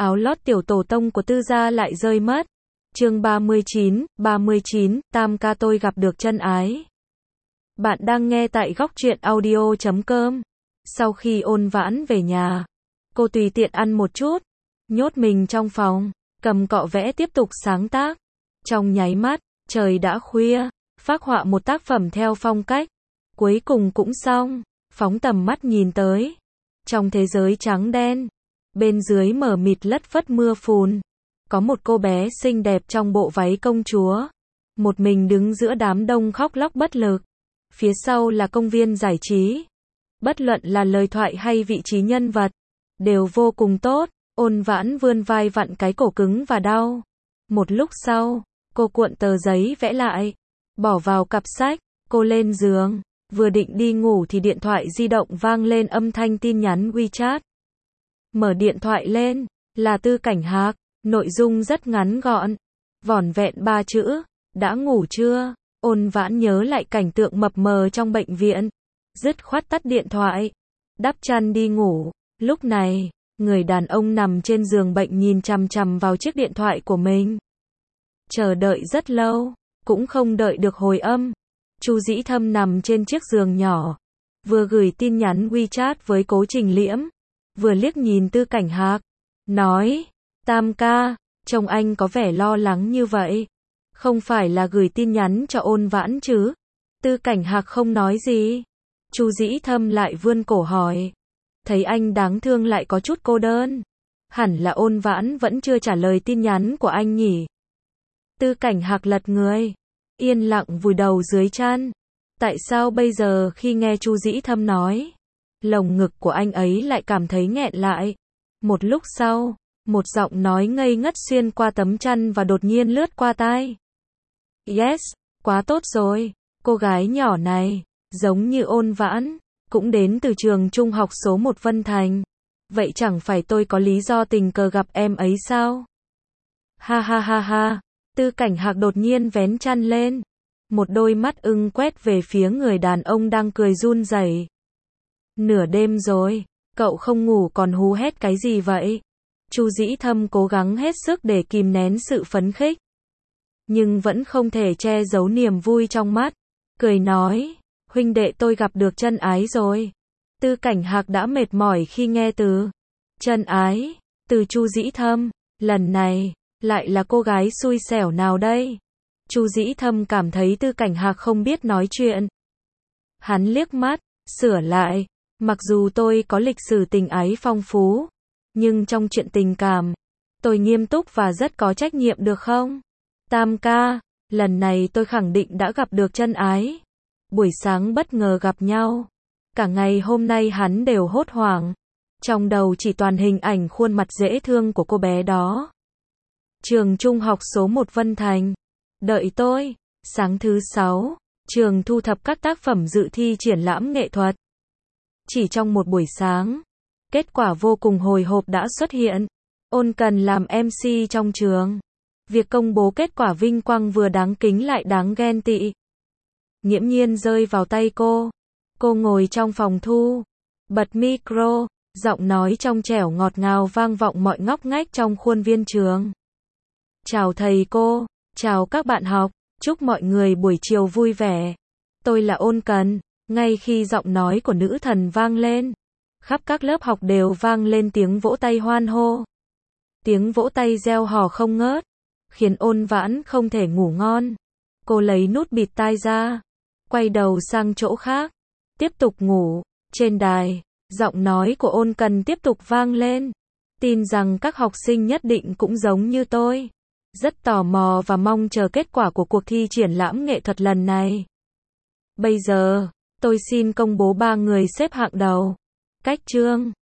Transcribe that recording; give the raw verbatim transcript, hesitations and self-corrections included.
áo lót tiểu tổ tông của Tư gia lại rơi mất. Chương ba mươi chín, ba mươi chín, tam ca tôi gặp được chân ái. Bạn đang nghe tại góc truyện audio chấm com. Sau khi Ôn Vãn về nhà, cô tùy tiện ăn một chút, nhốt mình trong phòng, cầm cọ vẽ tiếp tục sáng tác. Trong nháy mắt, trời đã khuya, phác họa một tác phẩm theo phong cách. Cuối cùng cũng xong, phóng tầm mắt nhìn tới. Trong thế giới trắng đen, bên dưới mờ mịt lất phất mưa phùn, có một cô bé xinh đẹp trong bộ váy công chúa, một mình đứng giữa đám đông khóc lóc bất lực. Phía sau là công viên giải trí. Bất luận là lời thoại hay vị trí nhân vật, đều vô cùng tốt. Ôn Vãn vươn vai vặn cái cổ cứng và đau. Một lúc sau, cô cuộn tờ giấy vẽ lại, bỏ vào cặp sách, cô lên giường, vừa định đi ngủ thì điện thoại di động vang lên âm thanh tin nhắn WeChat. Mở điện thoại lên, là Tư Cảnh Hạc, nội dung rất ngắn gọn, vỏn vẹn ba chữ, đã ngủ chưa? Ôn Vãn nhớ lại cảnh tượng mập mờ trong bệnh viện, dứt khoát tắt điện thoại, đắp chăn đi ngủ. Lúc này, người đàn ông nằm trên giường bệnh nhìn chằm chằm vào chiếc điện thoại của mình. Chờ đợi rất lâu, cũng không đợi được hồi âm. Chu Dĩ Thâm nằm trên chiếc giường nhỏ, vừa gửi tin nhắn WeChat với Cố Trình Liễm, vừa liếc nhìn Tư Cảnh Hạc, nói, tam ca, trông anh có vẻ lo lắng như vậy. Không phải là gửi tin nhắn cho Ôn Vãn chứ? Tư Cảnh Hạc không nói gì. Chu Dĩ Thâm lại vươn cổ hỏi. Thấy anh đáng thương lại có chút cô đơn. Hẳn là Ôn Vãn vẫn chưa trả lời tin nhắn của anh nhỉ? Tư Cảnh Hạc lật người, yên lặng vùi đầu dưới chăn. Tại sao bây giờ khi nghe Chu Dĩ Thâm nói, lồng ngực của anh ấy lại cảm thấy nghẹn lại? Một lúc sau, một giọng nói ngây ngất xuyên qua tấm chăn và đột nhiên lướt qua tai. Yes, quá tốt rồi, cô gái nhỏ này, giống như Ôn Vãn, cũng đến từ trường trung học số một Vân Thành. Vậy chẳng phải tôi có lý do tình cờ gặp em ấy sao? Ha ha ha ha, Tư Cảnh Hạc đột nhiên vén chăn lên. Một đôi mắt ưng quét về phía người đàn ông đang cười run rẩy. Nửa đêm rồi, cậu không ngủ còn hú hét cái gì vậy? Chu Dĩ Thâm cố gắng hết sức để kìm nén sự phấn khích, nhưng vẫn không thể che giấu niềm vui trong mắt. Cười nói, huynh đệ tôi gặp được chân ái rồi. Tư Cảnh Hạc đã mệt mỏi khi nghe từ chân ái từ Chu Dĩ Thâm. Lần này, lại là cô gái xui xẻo nào đây? Chu Dĩ Thâm cảm thấy Tư Cảnh Hạc không biết nói chuyện. Hắn liếc mắt, sửa lại, mặc dù tôi có lịch sử tình ái phong phú, nhưng trong chuyện tình cảm, tôi nghiêm túc và rất có trách nhiệm được không? Tam ca, lần này tôi khẳng định đã gặp được chân ái. Buổi sáng bất ngờ gặp nhau, cả ngày hôm nay hắn đều hốt hoảng. Trong đầu chỉ toàn hình ảnh khuôn mặt dễ thương của cô bé đó. Trường trung học số một Vân Thành. Đợi tôi. Sáng thứ sáu, trường thu thập các tác phẩm dự thi triển lãm nghệ thuật. Chỉ trong một buổi sáng, kết quả vô cùng hồi hộp đã xuất hiện. Ôn Cần làm em xê trong trường. Việc công bố kết quả vinh quang vừa đáng kính lại đáng ghen tị. Nghiễm nhiên rơi vào tay cô. Cô ngồi trong phòng thu, bật micro, giọng nói trong trẻo ngọt ngào vang vọng mọi ngóc ngách trong khuôn viên trường. Chào thầy cô, chào các bạn học, chúc mọi người buổi chiều vui vẻ. Tôi là Ôn Cần. Ngay khi giọng nói của nữ thần vang lên, khắp các lớp học đều vang lên tiếng vỗ tay hoan hô. Tiếng vỗ tay reo hò không ngớt, khiến Ôn Vãn không thể ngủ ngon. Cô lấy nút bịt tai ra, quay đầu sang chỗ khác, tiếp tục ngủ. Trên đài, giọng nói của Ôn Cần tiếp tục vang lên. Tin rằng các học sinh nhất định cũng giống như tôi, rất tò mò và mong chờ kết quả của cuộc thi triển lãm nghệ thuật lần này. Bây giờ, tôi xin công bố ba người xếp hạng đầu. Cách chương